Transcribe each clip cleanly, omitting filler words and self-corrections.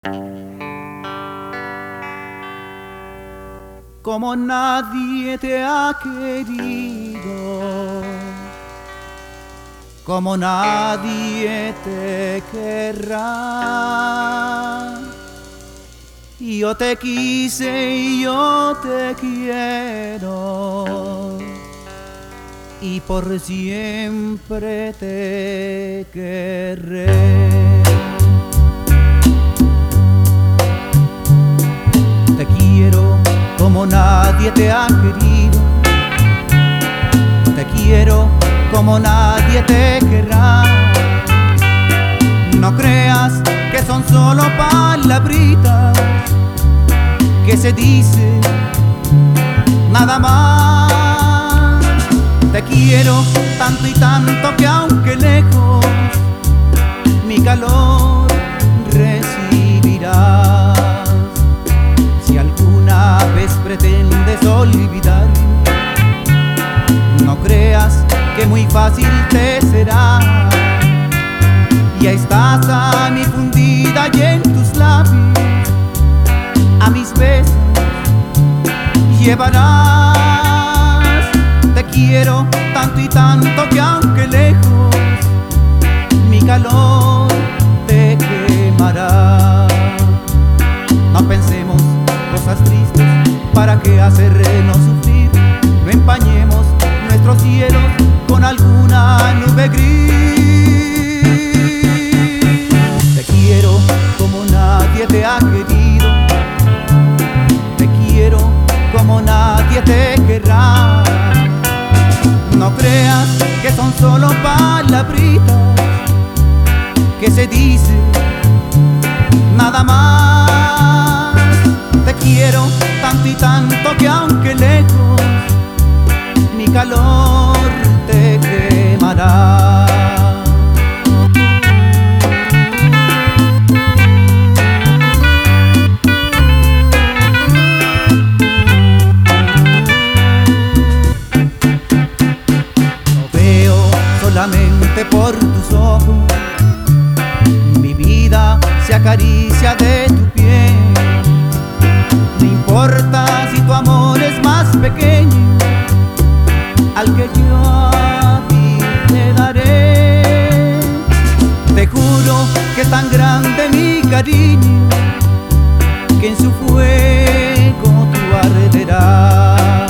Como nadie te ha querido, como nadie te querrá. Yo te quise y yo te quiero, y por siempre te querré. Te quiero como nadie te ha querido, te quiero como nadie te querrá. No creas que son solo palabritas que se dicen nada más. Te quiero tanto y tanto que aunque lejos mi calor recibirás. Si alguna vez pretendes olvidar, no creas que muy fácil te será. Ya estás a mi fundida y en tus labios a mis besos llevarás. Te quiero tanto y tanto que aunque lejos mi calor te quemará. No pensemos cosas tristes, para qué hacernos sufrir. No empañemos nuestros cielos con alguna nube gris. Te quiero como nadie te ha querido, te quiero como nadie te querrá. No creas que son solo palabritas que se dicen nada más. Te quiero tanto y tanto que aunque lejos mi calor te quemará. Lo veo solamente por tus ojos, mi vida se acaricia de tu piel. No importa si tu amor es más pequeño al que yo a ti te daré. Te juro que es tan grande mi cariño que en su fuego tú arderás.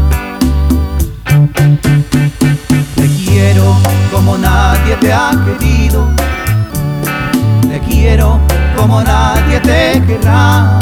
Te quiero como nadie te ha querido, te quiero como nadie te querrá.